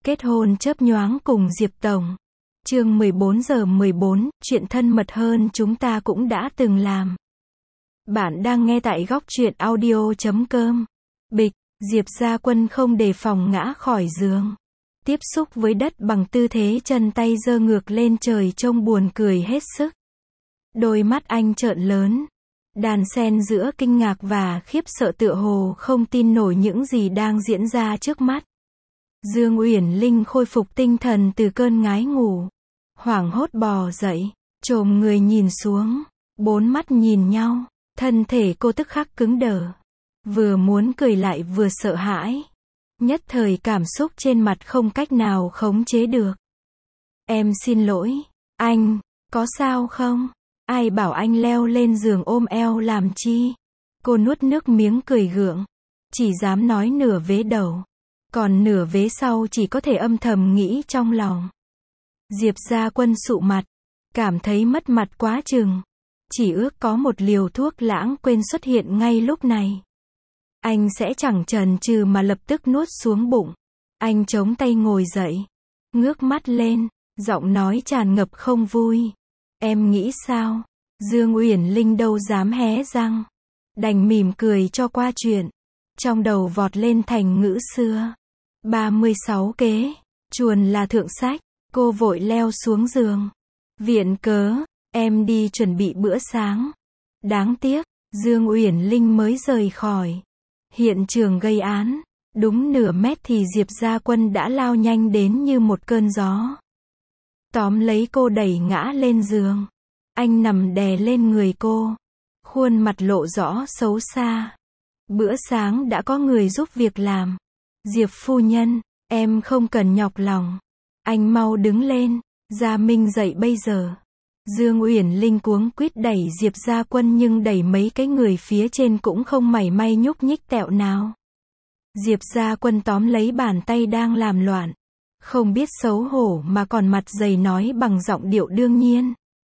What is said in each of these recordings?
Kết hôn chớp nhoáng cùng Diệp Tổng. Chương 14:14, chuyện thân mật hơn chúng ta cũng đã từng làm. Bạn đang nghe tại góc truyện audio.com. Bịch, Diệp Gia Quân không đề phòng ngã khỏi giường. Tiếp xúc với đất bằng tư thế chân tay giơ ngược lên trời trông buồn cười hết sức. Đôi mắt anh trợn lớn, đan xen giữa kinh ngạc và khiếp sợ, tựa hồ không tin nổi những gì đang diễn ra trước mắt. Dương Uyển Linh khôi phục tinh thần từ cơn ngái ngủ, hoảng hốt bò dậy, chồm người nhìn xuống, bốn mắt nhìn nhau, thân thể cô tức khắc cứng đờ, vừa muốn cười lại vừa sợ hãi. Nhất thời cảm xúc trên mặt không cách nào khống chế được. Em xin lỗi, anh, có sao không? Ai bảo anh leo lên giường ôm eo làm chi? Cô nuốt nước miếng cười gượng, chỉ dám nói nửa vế đầu, còn nửa vế sau chỉ có thể âm thầm nghĩ trong lòng. Diệp Gia Quân sụ mặt, cảm thấy mất mặt quá chừng, chỉ ước có một liều thuốc lãng quên xuất hiện ngay lúc này. Anh sẽ chẳng chần chừ mà lập tức nuốt xuống bụng. Anh chống tay ngồi dậy, ngước mắt lên, giọng nói tràn ngập không vui. Em nghĩ sao? Dương Uyển Linh đâu dám hé răng, đành mỉm cười cho qua chuyện. Trong đầu vọt lên thành ngữ xưa. 36 kế, chuồn là thượng sách. Cô vội leo xuống giường. Viện cớ, em đi chuẩn bị bữa sáng. Đáng tiếc, Dương Uyển Linh mới rời khỏi hiện trường gây án, đúng nửa mét thì Diệp Gia Quân đã lao nhanh đến như một cơn gió. Tóm lấy cô đẩy ngã lên giường. Anh nằm đè lên người cô, khuôn mặt lộ rõ xấu xa. Bữa sáng đã có người giúp việc làm. Diệp phu nhân, em không cần nhọc lòng. Anh mau đứng lên, Gia Minh dậy bây giờ. Dương Uyển Linh cuống quýt đẩy Diệp Gia Quân nhưng đẩy mấy cái người phía trên cũng không mảy may nhúc nhích tẹo nào. Diệp Gia Quân tóm lấy bàn tay đang làm loạn, không biết xấu hổ mà còn mặt dày nói bằng giọng điệu đương nhiên.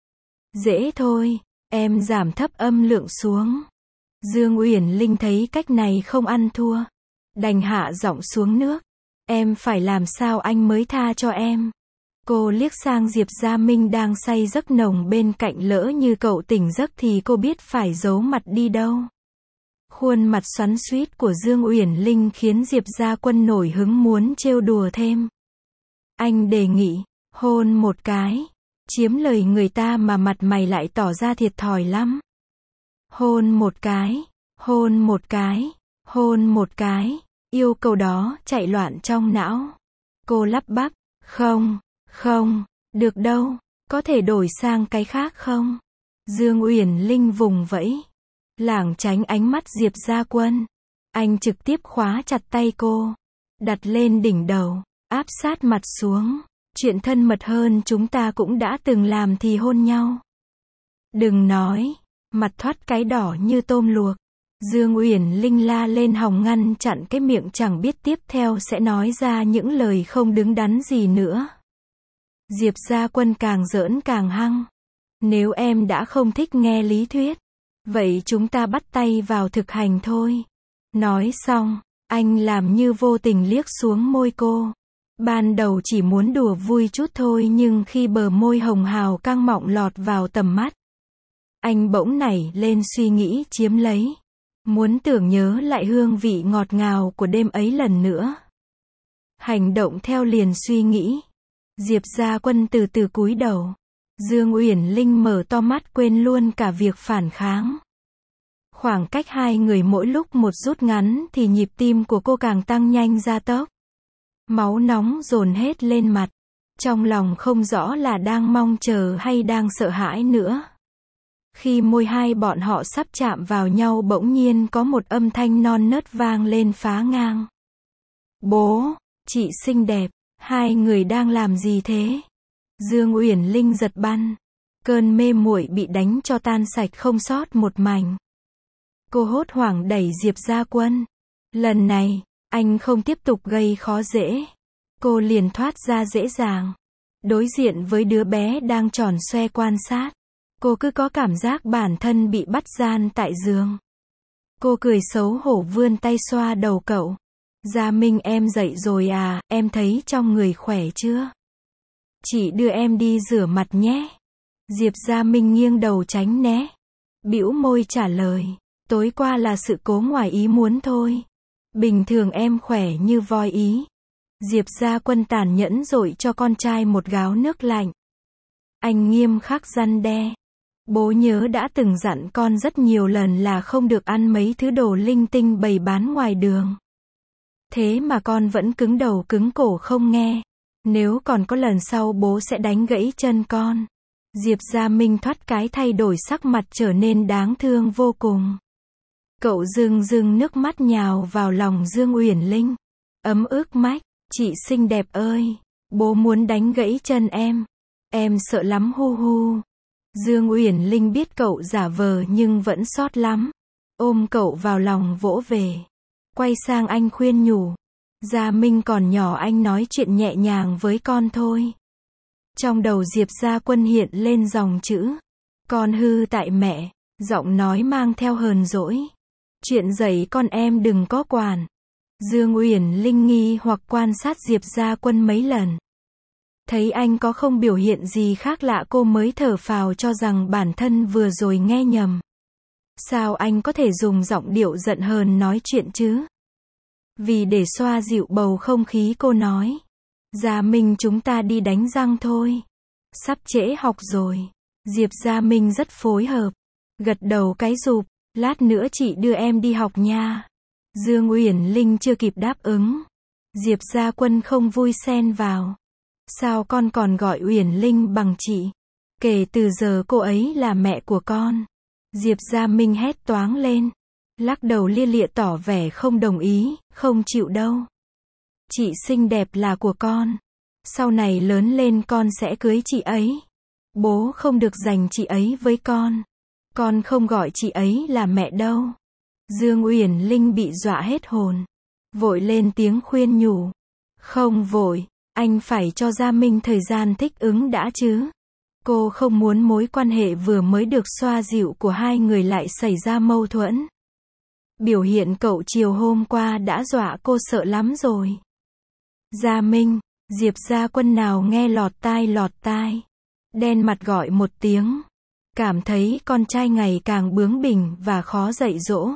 Dễ thôi, em giảm thấp âm lượng xuống. Dương Uyển Linh thấy cách này không ăn thua, đành hạ giọng xuống nước. Em phải làm sao anh mới tha cho em? Cô liếc sang Diệp Gia Minh đang say giấc nồng bên cạnh, lỡ như cậu tỉnh giấc thì cô biết phải giấu mặt đi đâu. Khuôn mặt xoắn xuýt của Dương Uyển Linh khiến Diệp Gia Quân nổi hứng muốn trêu đùa thêm. Anh đề nghị, hôn một cái. Chiếm lời người ta mà mặt mày lại tỏ ra thiệt thòi lắm. Hôn một cái, hôn một cái, hôn một cái. Yêu cầu đó chạy loạn trong não. Cô lắp bắp, không, được đâu, có thể đổi sang cái khác không? Dương Uyển Linh vùng vẫy, lảng tránh ánh mắt Diệp Gia Quân. Anh trực tiếp khóa chặt tay cô, đặt lên đỉnh đầu, áp sát mặt xuống. Chuyện thân mật hơn chúng ta cũng đã từng làm thì hôn nhau. Đừng nói, mặt thoát cái đỏ như tôm luộc. Dương Uyển Linh la lên hòng ngăn chặn cái miệng chẳng biết tiếp theo sẽ nói ra những lời không đứng đắn gì nữa. Diệp Gia Quân càng giỡn càng hăng. Nếu em đã không thích nghe lý thuyết, vậy chúng ta bắt tay vào thực hành thôi. Nói xong, anh làm như vô tình liếc xuống môi cô. Ban đầu chỉ muốn đùa vui chút thôi nhưng khi bờ môi hồng hào căng mọng lọt vào tầm mắt, anh bỗng nảy lên suy nghĩ chiếm lấy. Muốn tưởng nhớ lại hương vị ngọt ngào của đêm ấy lần nữa. Hành động theo liền suy nghĩ. Diệp Gia Quân từ từ cúi đầu. Dương Uyển Linh mở to mắt quên luôn cả việc phản kháng. Khoảng cách hai người mỗi lúc một rút ngắn thì nhịp tim của cô càng tăng nhanh gia tốc. Máu nóng dồn hết lên mặt. Trong lòng không rõ là đang mong chờ hay đang sợ hãi nữa. Khi môi hai bọn họ sắp chạm vào nhau bỗng nhiên có một âm thanh non nớt vang lên phá ngang. Bố, chị xinh đẹp, hai người đang làm gì thế? Dương Uyển Linh giật bắn. Cơn mê muội bị đánh cho tan sạch không sót một mảnh. Cô hốt hoảng đẩy Diệp Gia Quân. Lần này, anh không tiếp tục gây khó dễ. Cô liền thoát ra dễ dàng. Đối diện với đứa bé đang tròn xoe quan sát. Cô cứ có cảm giác bản thân bị bắt gian tại giường. Cô cười xấu hổ vươn tay xoa đầu cậu. Gia Minh em dậy rồi à, em thấy trong người khỏe chưa? Chị đưa em đi rửa mặt nhé. Diệp Gia Minh nghiêng đầu tránh né. Bĩu môi trả lời. Tối qua là sự cố ngoài ý muốn thôi. Bình thường em khỏe như voi ý. Diệp Gia Quân tàn nhẫn dội cho con trai một gáo nước lạnh. Anh nghiêm khắc răn đe. Bố nhớ đã từng dặn con rất nhiều lần là không được ăn mấy thứ đồ linh tinh bày bán ngoài đường. Thế mà con vẫn cứng đầu cứng cổ không nghe. Nếu còn có lần sau bố sẽ đánh gãy chân con. Diệp Gia Minh thoát cái thay đổi sắc mặt trở nên đáng thương vô cùng. Cậu rưng rưng nước mắt nhào vào lòng Dương Uyển Linh. Ấm ức mách, chị xinh đẹp ơi, bố muốn đánh gãy chân em sợ lắm hu hu. Dương Uyển Linh biết cậu giả vờ nhưng vẫn sót lắm. Ôm cậu vào lòng vỗ về. Quay sang anh khuyên nhủ. Gia Minh còn nhỏ, anh nói chuyện nhẹ nhàng với con thôi. Trong đầu Diệp Gia Quân hiện lên dòng chữ. Con hư tại mẹ. Giọng nói mang theo hờn dỗi. Chuyện dạy con em đừng có quản. Dương Uyển Linh nghi hoặc quan sát Diệp Gia Quân mấy lần. Thấy anh có không biểu hiện gì khác lạ, cô mới thở phào cho rằng bản thân vừa rồi nghe nhầm. Sao anh có thể dùng giọng điệu giận hờn nói chuyện chứ? Vì để xoa dịu bầu không khí cô nói. Gia Minh, chúng ta đi đánh răng thôi. Sắp trễ học rồi. Diệp Gia Minh rất phối hợp. Gật đầu cái rụp. Lát nữa chị đưa em đi học nha. Dương Uyển Linh chưa kịp đáp ứng. Diệp Gia Quân không vui xen vào. Sao con còn gọi Uyển Linh bằng chị? Kể từ giờ cô ấy là mẹ của con. Diệp Gia Minh hét toáng lên. Lắc đầu lia lịa tỏ vẻ không đồng ý, không chịu đâu. Chị xinh đẹp là của con. Sau này lớn lên con sẽ cưới chị ấy. Bố không được giành chị ấy với con. Con không gọi chị ấy là mẹ đâu. Dương Uyển Linh bị dọa hết hồn. Vội lên tiếng khuyên nhủ. Không vội, anh phải cho Gia Minh thời gian thích ứng đã chứ. Cô không muốn mối quan hệ vừa mới được xoa dịu của hai người lại xảy ra mâu thuẫn. Biểu hiện cậu chiều hôm qua đã dọa cô sợ lắm rồi. Gia Minh, Diệp Gia Quân nào nghe lọt tai. Đen mặt gọi một tiếng. Cảm thấy con trai ngày càng bướng bỉnh và khó dạy dỗ.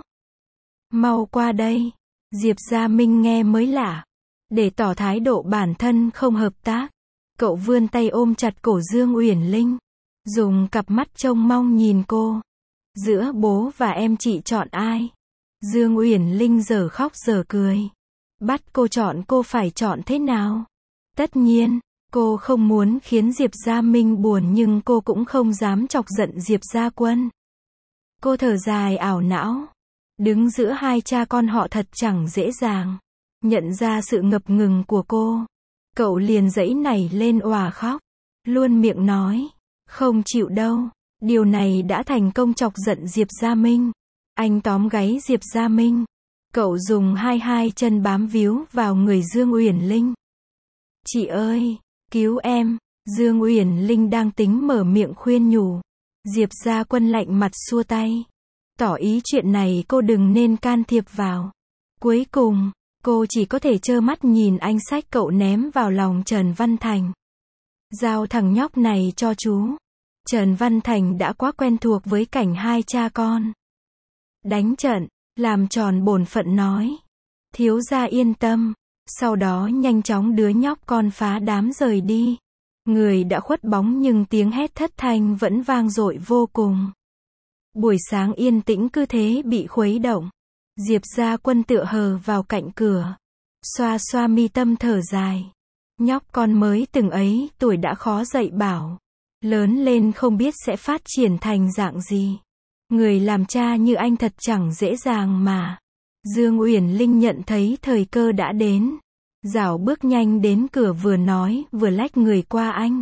Mau qua đây. Diệp Gia Minh nghe mới lạ. Để tỏ thái độ bản thân không hợp tác. Cậu vươn tay ôm chặt cổ Dương Uyển Linh. Dùng cặp mắt trông mong nhìn cô. Giữa bố và em chị chọn ai? Dương Uyển Linh giờ khóc giờ cười. Bắt cô chọn, cô phải chọn thế nào? Tất nhiên, cô không muốn khiến Diệp Gia Minh buồn nhưng cô cũng không dám chọc giận Diệp Gia Quân. Cô thở dài ảo não. Đứng giữa hai cha con họ thật chẳng dễ dàng. Nhận ra sự ngập ngừng của cô. Cậu liền giãy nảy lên òa khóc. Luôn miệng nói. Không chịu đâu. Điều này đã thành công chọc giận Diệp Gia Minh. Anh tóm gáy Diệp Gia Minh. Cậu dùng hai chân bám víu vào người Dương Uyển Linh. Chị ơi, cứu em. Dương Uyển Linh đang tính mở miệng khuyên nhủ. Diệp Gia Quân lạnh mặt xua tay. Tỏ ý chuyện này cô đừng nên can thiệp vào. Cuối cùng, cô chỉ có thể trơ mắt nhìn anh xách cậu ném vào lòng Trần Văn Thành. Giao thằng nhóc này cho chú. Trần Văn Thành đã quá quen thuộc với cảnh hai cha con đánh trận, làm tròn bổn phận nói. Thiếu gia yên tâm. Sau đó nhanh chóng đứa nhóc con phá đám rời đi. Người đã khuất bóng nhưng tiếng hét thất thanh vẫn vang dội vô cùng. Buổi sáng yên tĩnh cứ thế bị khuấy động. Diệp Gia Quân tựa hờ vào cạnh cửa. Xoa xoa mi tâm thở dài. Nhóc con mới từng ấy tuổi đã khó dạy bảo. Lớn lên không biết sẽ phát triển thành dạng gì. Người làm cha như anh thật chẳng dễ dàng mà. Dương Uyển Linh nhận thấy thời cơ đã đến. Dảo bước nhanh đến cửa vừa nói vừa lách người qua anh.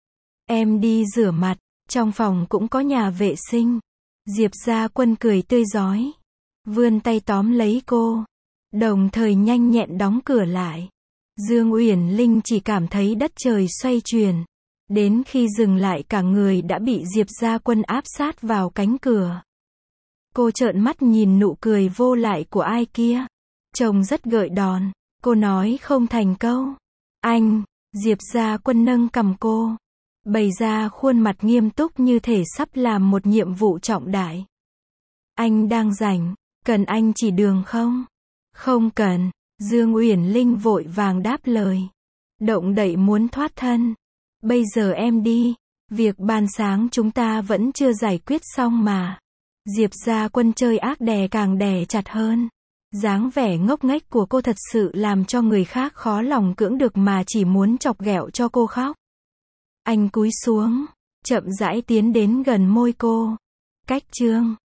Em đi rửa mặt, trong phòng cũng có nhà vệ sinh. Diệp Gia Quân cười tươi rói. Vươn tay tóm lấy cô. Đồng thời nhanh nhẹn đóng cửa lại. Dương Uyển Linh chỉ cảm thấy đất trời xoay chuyển. Đến khi dừng lại cả người đã bị Diệp Gia Quân áp sát vào cánh cửa. Cô trợn mắt nhìn nụ cười vô lại của ai kia. Trông rất gợi đòn. Cô nói không thành câu. Anh, Diệp Gia Quân nâng cằm cô. Bày ra khuôn mặt nghiêm túc như thể sắp làm một nhiệm vụ trọng đại. Anh đang rảnh, cần anh chỉ đường không? Không cần, Dương Uyển Linh vội vàng đáp lời. Động đậy muốn thoát thân. Bây giờ em đi, việc ban sáng chúng ta vẫn chưa giải quyết xong mà. Diệp Gia Quân chơi ác đè càng đè chặt hơn. Dáng vẻ ngốc nghếch của cô thật sự làm cho người khác khó lòng cưỡng được mà chỉ muốn chọc ghẹo cho cô khóc. Anh cúi xuống, chậm rãi tiến đến gần môi cô. Cách chương